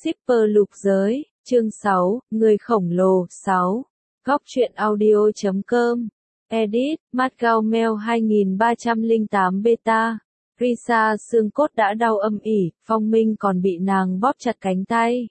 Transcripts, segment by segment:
Shipper lục giới, chương 6, người khổng lồ, 6. Góc truyện audio.com. Edit, Matgaumel 2308 beta. Risa xương cốt đã đau âm ỉ, Phong Minh còn bị nàng bóp chặt cánh tay.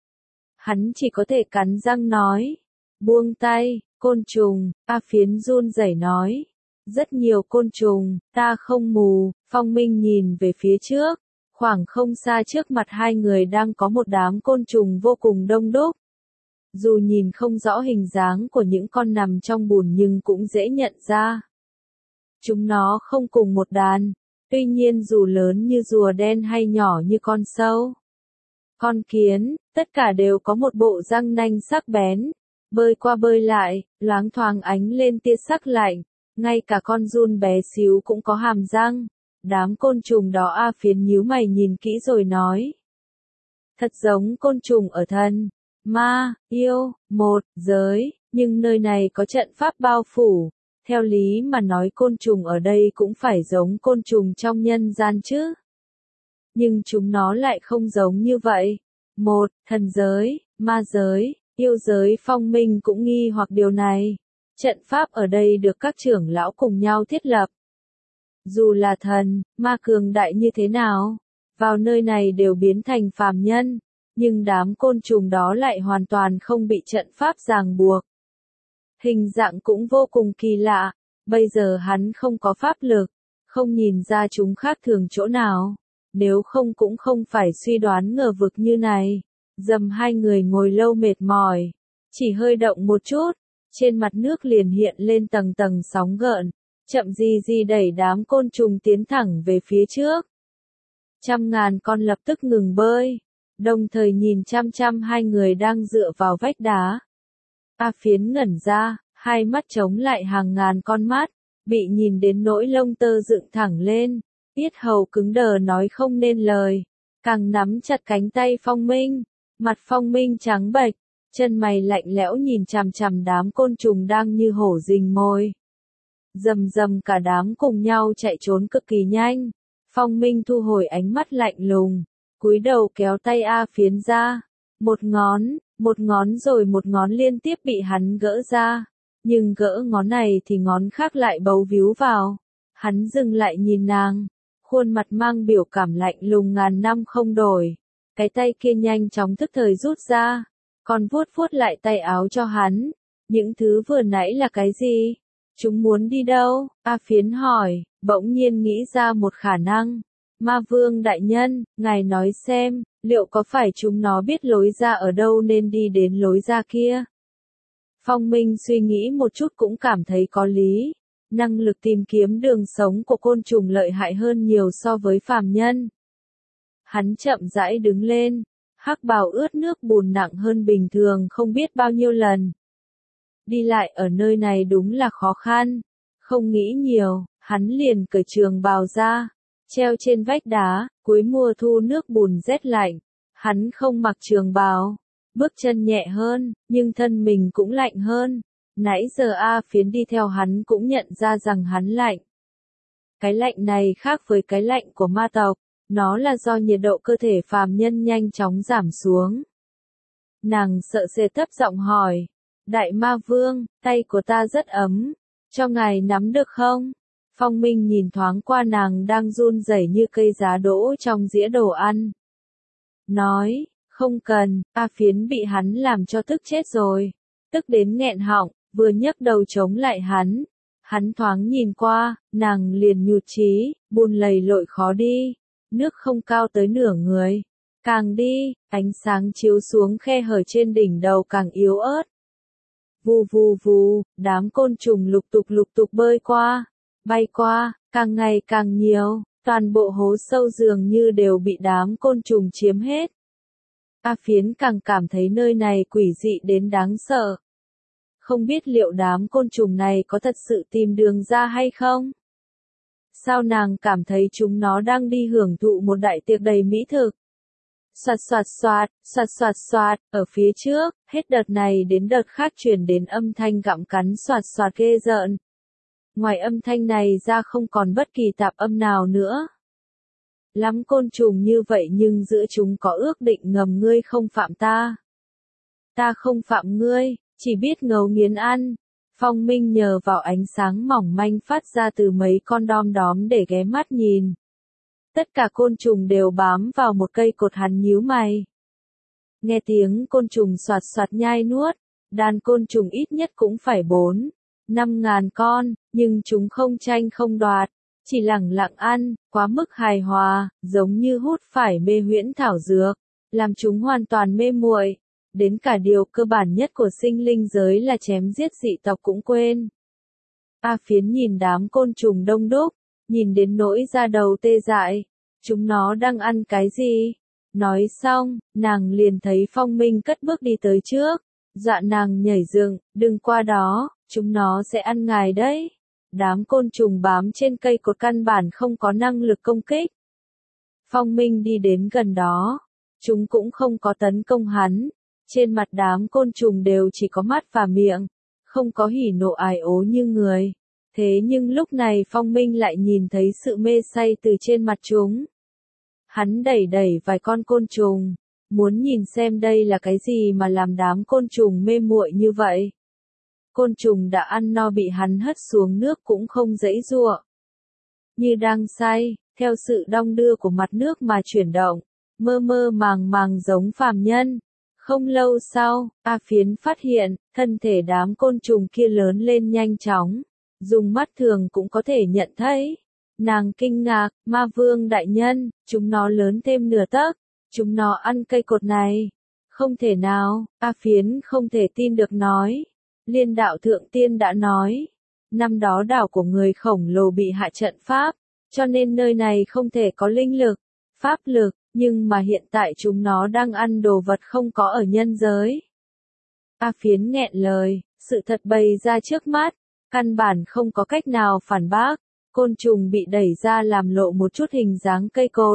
Hắn chỉ có thể cắn răng nói. Buông tay, côn trùng, A Phiến run rẩy nói. Rất nhiều côn trùng, ta không mù, Phong Minh nhìn về phía trước. Khoảng không xa trước mặt hai người đang có một đám côn trùng vô cùng đông đúc. Dù nhìn không rõ hình dáng của những con nằm trong bùn nhưng cũng dễ nhận ra. Chúng nó không cùng một đàn, tuy nhiên dù lớn như rùa đen hay nhỏ như con sâu, con kiến, tất cả đều có một bộ răng nanh sắc bén, bơi qua bơi lại, loáng thoáng ánh lên tia sắc lạnh, ngay cả con giun bé xíu cũng có hàm răng. Đám côn trùng đó A Phiến nhíu mày nhìn kỹ rồi nói. Thật giống côn trùng ở thần, ma, yêu, một giới, nhưng nơi này có trận pháp bao phủ. Theo lý mà nói côn trùng ở đây cũng phải giống côn trùng trong nhân gian chứ. Nhưng chúng nó lại không giống như vậy. Một, thần giới, ma giới, yêu giới. Phong Minh cũng nghi hoặc điều này. Trận pháp ở đây được các trưởng lão cùng nhau thiết lập. Dù là thần, ma cường đại như thế nào, vào nơi này đều biến thành phàm nhân, nhưng đám côn trùng đó lại hoàn toàn không bị trận pháp ràng buộc. Hình dạng cũng vô cùng kỳ lạ, bây giờ hắn không có pháp lực, không nhìn ra chúng khác thường chỗ nào, nếu không cũng không phải suy đoán ngờ vực như này. Dầm hai người ngồi lâu mệt mỏi, chỉ hơi động một chút, trên mặt nước liền hiện lên tầng tầng sóng gợn. Chậm gì đẩy đám côn trùng tiến thẳng về phía trước. Trăm ngàn con lập tức ngừng bơi, đồng thời nhìn chăm chăm hai người đang dựa vào vách đá. A Phiến ngẩn ra, hai mắt trống lại hàng ngàn con mắt, bị nhìn đến nỗi lông tơ dựng thẳng lên, yết hầu cứng đờ nói không nên lời, càng nắm chặt cánh tay Phong Minh, mặt Phong Minh trắng bệch, chân mày lạnh lẽo nhìn chằm chằm đám côn trùng đang như hổ rình mồi. Rầm cả đám cùng nhau chạy trốn cực kỳ nhanh. Phong Minh thu hồi ánh mắt lạnh lùng, cúi đầu kéo tay A Phiến ra. Một ngón rồi một ngón liên tiếp bị hắn gỡ ra. Nhưng gỡ ngón này thì ngón khác lại bấu víu vào. Hắn dừng lại nhìn nàng, khuôn mặt mang biểu cảm lạnh lùng ngàn năm không đổi. Cái tay kia nhanh chóng thức thời rút ra, còn vuốt lại tay áo cho hắn. Những thứ vừa nãy là cái gì? Chúng muốn đi đâu? A Phiến hỏi, bỗng nhiên nghĩ ra một khả năng. Ma Vương đại nhân, ngài nói xem, liệu có phải chúng nó biết lối ra ở đâu nên đi đến lối ra kia? Phong Minh suy nghĩ một chút cũng cảm thấy có lý. Năng lực tìm kiếm đường sống của côn trùng lợi hại hơn nhiều so với phàm nhân. Hắn chậm rãi đứng lên, hắc bào ướt nước bùn nặng hơn bình thường không biết bao nhiêu lần. Đi lại ở nơi này đúng là khó khăn. Không nghĩ nhiều, hắn liền cởi trường bào ra, treo trên vách đá. Cuối mùa thu nước bùn rét lạnh, hắn không mặc trường bào, bước chân nhẹ hơn, nhưng thân mình cũng lạnh hơn. Nãy giờ A Phiến đi theo hắn cũng nhận ra rằng hắn lạnh. Cái lạnh này khác với cái lạnh của ma tộc, nó là do nhiệt độ cơ thể phàm nhân nhanh chóng giảm xuống. Nàng sợ sệt thấp giọng hỏi. Đại ma vương, tay của ta rất ấm, cho ngài nắm được không? Phong Minh nhìn thoáng qua nàng đang run rẩy như cây giá đỗ trong dĩa đồ ăn. Nói, không cần. A Phiến bị hắn làm cho tức chết rồi. Tức đến nghẹn họng, vừa nhấc đầu chống lại hắn. Hắn thoáng nhìn qua, nàng liền nhụt chí, bùn lầy lội khó đi. Nước không cao tới nửa người. Càng đi, ánh sáng chiếu xuống khe hở trên đỉnh đầu càng yếu ớt. Vù, đám côn trùng lục tục bơi qua, bay qua, càng ngày càng nhiều, toàn bộ hố sâu dường như đều bị đám côn trùng chiếm hết. A Phiến càng cảm thấy nơi này quỷ dị đến đáng sợ. Không biết liệu đám côn trùng này có thật sự tìm đường ra hay không? Sao nàng cảm thấy chúng nó đang đi hưởng thụ một đại tiệc đầy mỹ thực? Xoạt, ở phía trước, hết đợt này đến đợt khác truyền đến âm thanh gặm cắn xoạt ghê rợn. Ngoài âm thanh này ra không còn bất kỳ tạp âm nào nữa. lắm côn trùng như vậy nhưng giữa chúng có ước định ngầm ngươi không phạm ta. Ta không phạm ngươi, chỉ biết ngấu nghiến ăn. Phong Minh nhờ vào ánh sáng mỏng manh phát ra từ mấy con đom đóm để ghé mắt nhìn. Tất cả côn trùng đều bám vào một cây cột, hắn nhíu mày. Nghe tiếng côn trùng soạt soạt nhai nuốt, đàn côn trùng ít nhất cũng phải 4-5 ngàn con, nhưng chúng không tranh không đoạt, chỉ lẳng lặng ăn, quá mức hài hòa, giống như hút phải mê huyễn thảo dược, làm chúng hoàn toàn mê muội. Đến cả điều cơ bản nhất của sinh linh giới là chém giết dị tộc cũng quên. A Phiến nhìn đám côn trùng đông đúc, nhìn đến nỗi da đầu tê dại. Chúng nó đang ăn cái gì? Nói xong, nàng liền thấy Phong Minh cất bước đi tới trước. Dọa nàng nhảy dựng, đừng qua đó, chúng nó sẽ ăn ngài đấy. Đám côn trùng bám trên cây cột căn bản không có năng lực công kích. Phong Minh đi đến gần đó. Chúng cũng không có tấn công hắn. Trên mặt đám côn trùng đều chỉ có mắt và miệng, không có hỉ nộ ái ố như người. Thế nhưng lúc này Phong Minh lại nhìn thấy sự mê say từ trên mặt chúng. Hắn đẩy đẩy vài con côn trùng, muốn nhìn xem đây là cái gì mà làm đám côn trùng mê muội như vậy. Côn trùng đã ăn no bị hắn hất xuống nước cũng không giãy giụa. Như đang say, theo sự đong đưa của mặt nước mà chuyển động, mơ mơ màng màng giống phàm nhân. Không lâu sau, A Phiến phát hiện, thân thể đám côn trùng kia lớn lên nhanh chóng, dùng mắt thường cũng có thể nhận thấy. Nàng kinh ngạc, Ma Vương đại nhân, chúng nó lớn thêm nửa tấc, chúng nó ăn cây cột này. Không thể nào, A Phiến không thể tin được nói. Liên đạo thượng tiên đã nói, năm đó đảo của người khổng lồ bị hạ trận pháp, cho nên nơi này không thể có linh lực, pháp lực. Nhưng mà hiện tại chúng nó đang ăn đồ vật không có ở nhân giới. A Phiến nghẹn lời, sự thật bày ra trước mắt, căn bản không có cách nào phản bác, côn trùng bị đẩy ra làm lộ một chút hình dáng cây cột.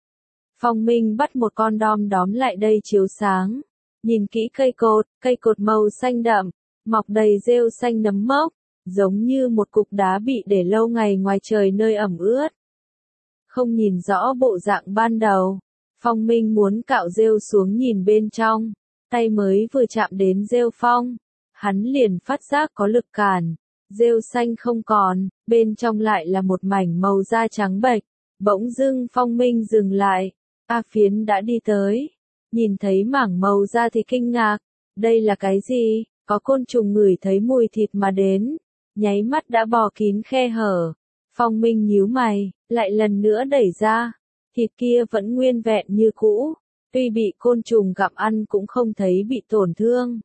Phong Minh bắt một con đom đóm lại đây chiếu sáng, nhìn kỹ cây cột màu xanh đậm, mọc đầy rêu xanh nấm mốc, giống như một cục đá bị để lâu ngày ngoài trời nơi ẩm ướt. Không nhìn rõ bộ dạng ban đầu, Phong Minh muốn cạo rêu xuống nhìn bên trong, tay mới vừa chạm đến rêu phong, hắn liền phát giác có lực cản, rêu xanh không còn, bên trong lại là một mảnh màu da trắng bệch, bỗng dưng Phong Minh dừng lại, A Phiến đã đi tới, nhìn thấy mảng màu da thì kinh ngạc, đây là cái gì, có côn trùng ngửi thấy mùi thịt mà đến, nháy mắt đã bò kín khe hở. Phong Minh nhíu mày, lại lần nữa đẩy ra, thịt kia vẫn nguyên vẹn như cũ, tuy bị côn trùng gặm ăn cũng không thấy bị tổn thương.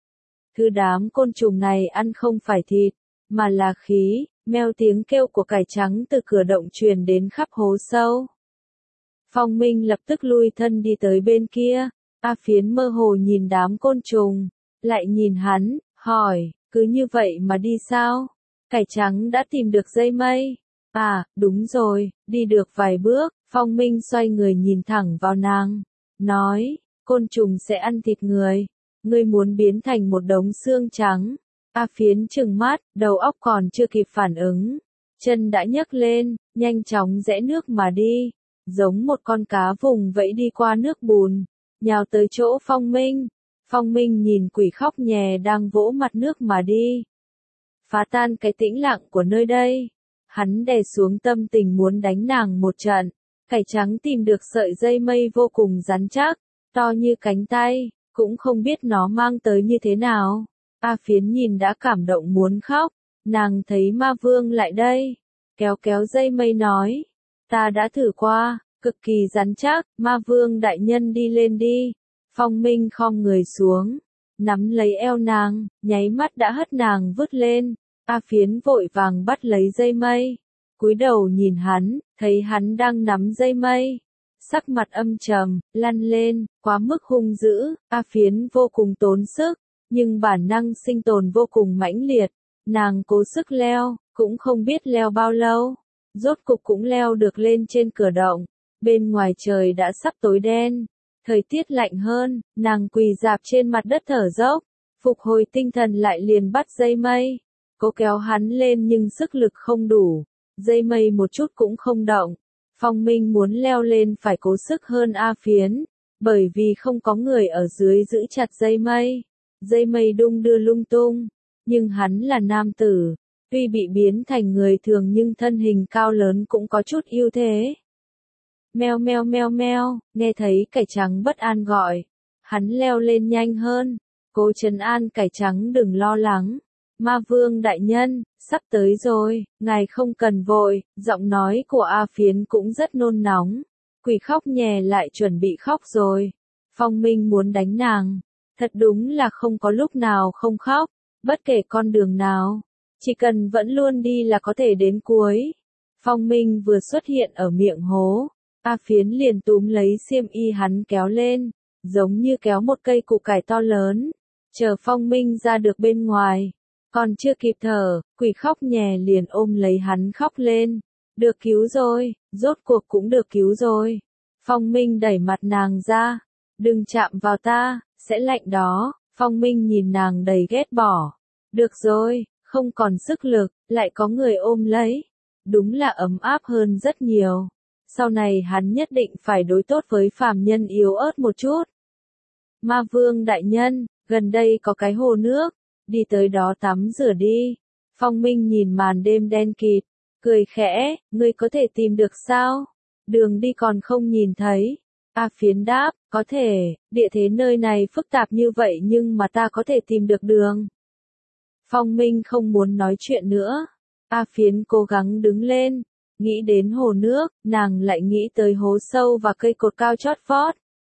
Thứ đám côn trùng này ăn không phải thịt, mà là khí, meo tiếng kêu của cải trắng từ cửa động truyền đến khắp hố sâu. Phong Minh lập tức lui thân đi tới bên kia, A Phiến mơ hồ nhìn đám côn trùng, lại nhìn hắn, hỏi, cứ như vậy mà đi sao? Cải trắng đã tìm được dây mây. À, đúng rồi, đi được vài bước, Phong Minh xoay người nhìn thẳng vào nàng, nói, côn trùng sẽ ăn thịt người, ngươi muốn biến thành một đống xương trắng. A Phiến trừng mắt, đầu óc còn chưa kịp phản ứng, chân đã nhấc lên, nhanh chóng rẽ nước mà đi, giống một con cá vùng vẫy đi qua nước bùn, nhào tới chỗ Phong Minh. Phong Minh nhìn quỷ khóc nhè đang vỗ mặt nước mà đi, phá tan cái tĩnh lặng của nơi đây. Hắn đè xuống tâm tình muốn đánh nàng một trận. Cải trắng tìm được sợi dây mây vô cùng rắn chắc, to như cánh tay, cũng không biết nó mang tới như thế nào. A Phiến nhìn đã cảm động muốn khóc, nàng thấy Ma Vương lại đây, kéo kéo dây mây nói, ta đã thử qua, cực kỳ rắn chắc, Ma Vương đại nhân đi lên đi. Phong Minh khom người xuống, nắm lấy eo nàng, nháy mắt đã hất nàng vứt lên. A Phiến vội vàng bắt lấy dây mây, cúi đầu nhìn hắn, thấy hắn đang nắm dây mây, sắc mặt âm trầm, lăn lên, quá mức hung dữ. A Phiến vô cùng tốn sức, nhưng bản năng sinh tồn vô cùng mãnh liệt, nàng cố sức leo, cũng không biết leo bao lâu, rốt cục cũng leo được lên trên cửa động. Bên ngoài trời đã sắp tối đen, thời tiết lạnh hơn, nàng quỳ rạp trên mặt đất thở dốc, phục hồi tinh thần lại liền bắt dây mây. Cố kéo hắn lên nhưng sức lực không đủ, dây mây một chút cũng không động. Phong Minh muốn leo lên phải cố sức hơn A Phiến, bởi vì không có người ở dưới giữ chặt dây mây đung đưa lung tung, nhưng hắn là nam tử, tuy bị biến thành người thường nhưng thân hình cao lớn cũng có chút ưu thế. Meo meo meo meo, nghe thấy cải trắng bất an gọi, hắn leo lên nhanh hơn, cố trấn an cải trắng đừng lo lắng. Ma Vương đại nhân, sắp tới rồi, ngài không cần vội, giọng nói của A Phiến cũng rất nôn nóng. Quỷ khóc nhè lại chuẩn bị khóc rồi. Phong Minh muốn đánh nàng. Thật đúng là không có lúc nào không khóc, bất kể con đường nào. Chỉ cần vẫn luôn đi là có thể đến cuối. Phong Minh vừa xuất hiện ở miệng hố. A Phiến liền túm lấy xiêm y hắn kéo lên, giống như kéo một cây củ cải to lớn. Chờ Phong Minh ra được bên ngoài. Còn chưa kịp thở, quỷ khóc nhè liền ôm lấy hắn khóc lên. Được cứu rồi, rốt cuộc cũng được cứu rồi. Phong Minh đẩy mặt nàng ra. Đừng chạm vào ta, sẽ lạnh đó. Phong Minh nhìn nàng đầy ghét bỏ. Được rồi, không còn sức lực, lại có người ôm lấy. Đúng là ấm áp hơn rất nhiều. Sau này hắn nhất định phải đối tốt với phàm nhân yếu ớt một chút. Ma Vương đại nhân, gần đây có cái hồ nước. Đi tới đó tắm rửa đi. Phong Minh nhìn màn đêm đen kịt, cười khẽ, ngươi có thể tìm được sao? Đường đi còn không nhìn thấy. A Phiến đáp, có thể, địa thế nơi này phức tạp như vậy nhưng mà ta có thể tìm được đường. Phong Minh không muốn nói chuyện nữa. A Phiến cố gắng đứng lên, nghĩ đến hồ nước, nàng lại nghĩ tới hố sâu và cây cột cao chót vót.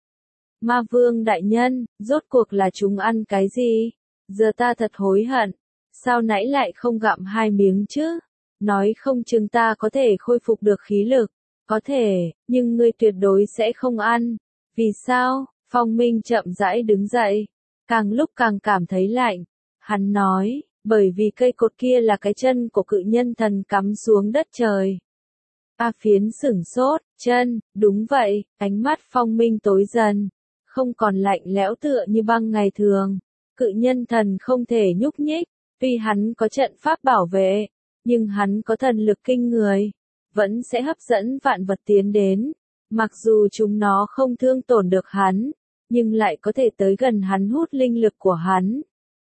Ma Vương đại nhân, rốt cuộc là chúng ăn cái gì? Giờ ta thật hối hận, sao nãy lại không gặm 2 miếng chứ? Nói không chừng ta có thể khôi phục được khí lực, có thể, nhưng ngươi tuyệt đối sẽ không ăn. Vì sao? Phong Minh chậm rãi đứng dậy, càng lúc càng cảm thấy lạnh. Hắn nói, bởi vì cây cột kia là cái chân của cự nhân thần cắm xuống đất trời. A Phiến sửng sốt, chân, đúng vậy, ánh mắt Phong Minh tối dần, không còn lạnh lẽo tựa như băng ngày thường. Cự nhân thần không thể nhúc nhích, tuy hắn có trận pháp bảo vệ, nhưng hắn có thần lực kinh người, vẫn sẽ hấp dẫn vạn vật tiến đến. Mặc dù chúng nó không thương tổn được hắn, nhưng lại có thể tới gần hắn hút linh lực của hắn.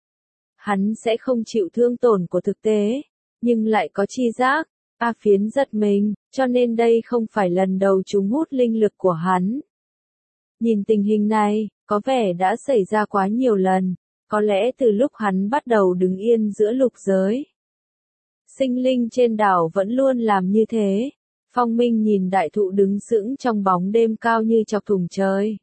Hắn sẽ không chịu thương tổn của thực tế, nhưng lại có chi giác. A Phiến giật mình, cho nên đây không phải lần đầu chúng hút linh lực của hắn. Nhìn tình hình này, có vẻ đã xảy ra quá nhiều lần. Có lẽ từ lúc hắn bắt đầu đứng yên giữa lục giới. Sinh linh trên đảo vẫn luôn làm như thế. Phong Minh nhìn đại thụ đứng sững trong bóng đêm cao như chọc thủng trời.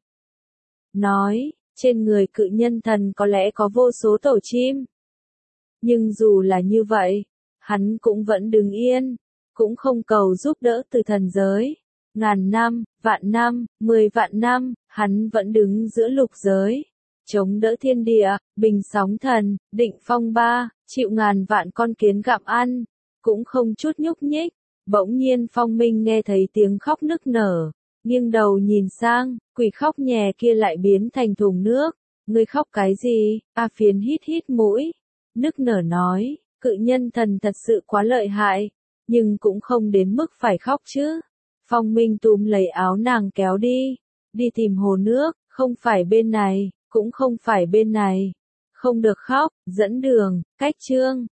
Nói, trên người cự nhân thần có lẽ có vô số tổ chim. Nhưng dù là như vậy, hắn cũng vẫn đứng yên, cũng không cầu giúp đỡ từ thần giới. Ngàn năm, vạn năm, 10 vạn năm, hắn vẫn đứng giữa lục giới. Chống đỡ thiên địa, bình sóng thần, định phong ba, chịu ngàn vạn con kiến gặm ăn, cũng không chút nhúc nhích. Bỗng nhiên Phong Minh nghe thấy tiếng khóc nức nở, nghiêng đầu nhìn sang, quỷ khóc nhè kia lại biến thành thùng nước. Ngươi khóc cái gì? A Phiến hít hít mũi, nức nở nói, cự nhân thần thật sự quá lợi hại, nhưng cũng không đến mức phải khóc chứ. Phong Minh túm lấy áo nàng kéo đi tìm hồ nước, không phải bên này. Cũng không phải bên này. Không được khóc, dẫn đường, cách chương.